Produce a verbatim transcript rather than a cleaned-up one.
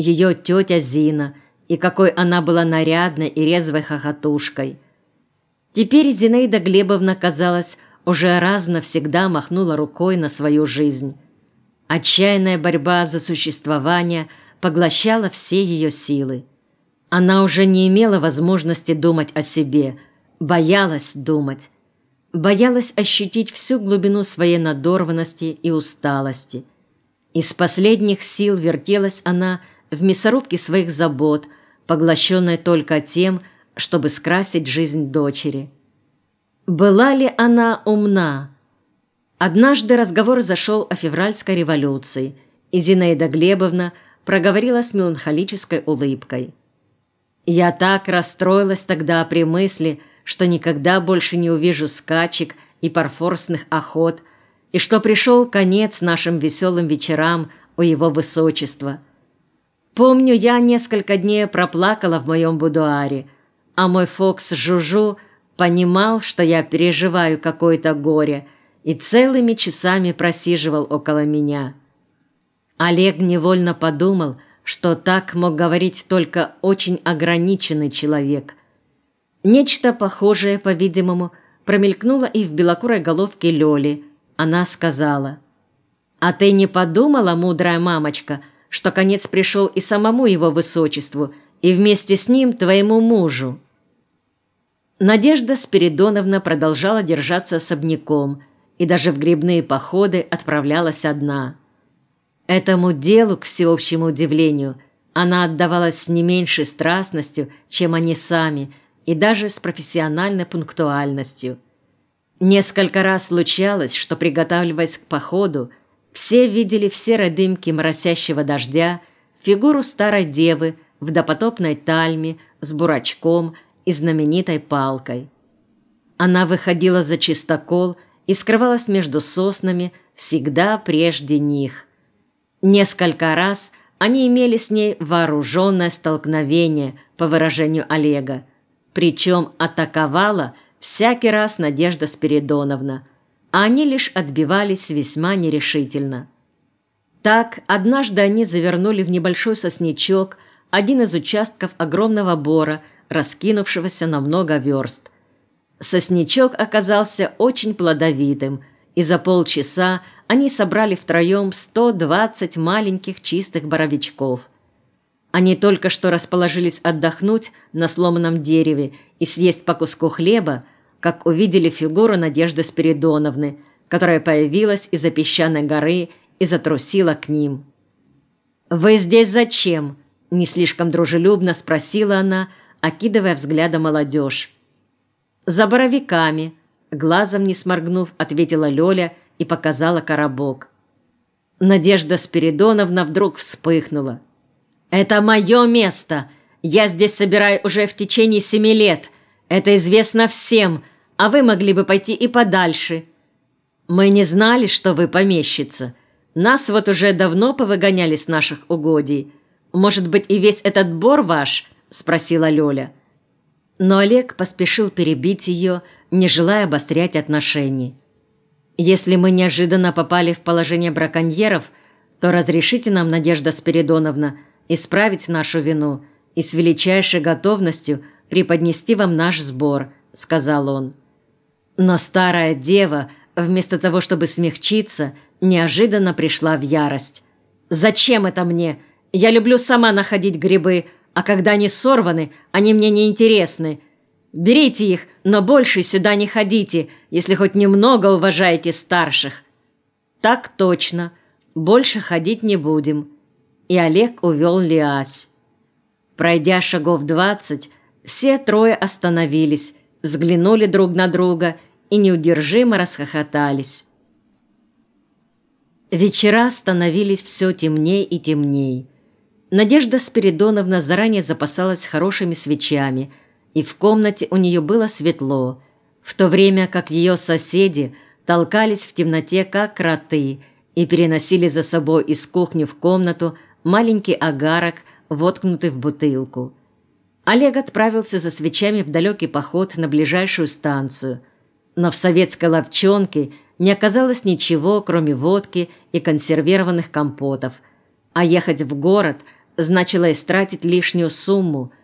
ее тетя Зина, и какой она была нарядной и резвой хохотушкой. Теперь Зинаида Глебовна, казалось, уже раз навсегда махнула рукой на свою жизнь. Отчаянная борьба за существование поглощала все ее силы. Она уже не имела возможности думать о себе, боялась думать. Боялась ощутить всю глубину своей надорванности и усталости. Из последних сил вертелась она в мясорубке своих забот, поглощенная только тем, чтобы скрасить жизнь дочери. Была ли она умна? Однажды разговор зашел о февральской революции, и Зинаида Глебовна проговорила с меланхолической улыбкой. «Я так расстроилась тогда при мысли, что никогда больше не увижу скачек и парфорсных охот, и что пришел конец нашим веселым вечерам у его высочества. Помню, я несколько дней проплакала в моем будуаре, а мой Фокс Жужу понимал, что я переживаю какое-то горе, и целыми часами просиживал около меня». Олег невольно подумал, что так мог говорить только очень ограниченный человек. Нечто похожее, по-видимому, промелькнуло и в белокурой головке Лёли. Она сказала: «А ты не подумала, мудрая мамочка, что конец пришел и самому его высочеству, и вместе с ним твоему мужу?» Надежда Спиридоновна продолжала держаться особняком и даже в грибные походы отправлялась одна. Этому делу, к всеобщему удивлению, она отдавалась с не меньшей страстностью, чем они сами, и даже с профессиональной пунктуальностью. Несколько раз случалось, что, приготавливаясь к походу, все видели в серой дымке моросящего дождя фигуру старой девы в допотопной тальме с бурачком и знаменитой палкой. Она выходила за чистокол и скрывалась между соснами всегда прежде них. Несколько раз они имели с ней вооруженное столкновение, по выражению Олега, причем атаковала всякий раз Надежда Спиридоновна, а они лишь отбивались весьма нерешительно. Так, однажды они завернули в небольшой сосничок, один из участков огромного бора, раскинувшегося на много верст. Сосничок оказался очень плодовитым, и за полчаса они собрали втроем сто двадцать маленьких чистых боровичков. Они только что расположились отдохнуть на сломанном дереве и съесть по куску хлеба, как увидели фигуру Надежды Спиридоновны, которая появилась из-за песчаной горы и затрусила к ним. «Вы здесь зачем?» – не слишком дружелюбно спросила она, окидывая взглядом молодежь. «За боровиками», – глазом не сморгнув, ответила Лёля и показала коробок. Надежда Спиридоновна вдруг вспыхнула. «Это мое место! Я здесь собираю уже в течение семи лет. Это известно всем, а вы могли бы пойти и подальше. Мы не знали, что вы помещица. Нас вот уже давно повыгоняли с наших угодий. Может быть, и весь этот бор ваш?» – спросила Лёля. Но Олег поспешил перебить ее, не желая обострять отношений. «Если мы неожиданно попали в положение браконьеров, то разрешите нам, Надежда Спиридоновна, исправить нашу вину и с величайшей готовностью преподнести вам наш сбор», – сказал он. Но старая дева, вместо того, чтобы смягчиться, неожиданно пришла в ярость. «Зачем это мне? Я люблю сама находить грибы, а когда они сорваны, они мне не интересны. Берите их, но больше сюда не ходите, если хоть немного уважаете старших». «Так точно. Больше ходить не будем». И Олег увел Лиась. Пройдя шагов двадцать, все трое остановились, взглянули друг на друга и неудержимо расхохотались. Вечера становились все темней и темней. Надежда Спиридоновна заранее запасалась хорошими свечами, и в комнате у нее было светло, в то время как ее соседи толкались в темноте, как кроты, и переносили за собой из кухни в комнату маленький агарок, воткнутый в бутылку. Олег отправился за свечами в далекий поход на ближайшую станцию, но в советской лавчонке не оказалось ничего, кроме водки и консервированных компотов, а ехать в город значило истратить лишнюю сумму,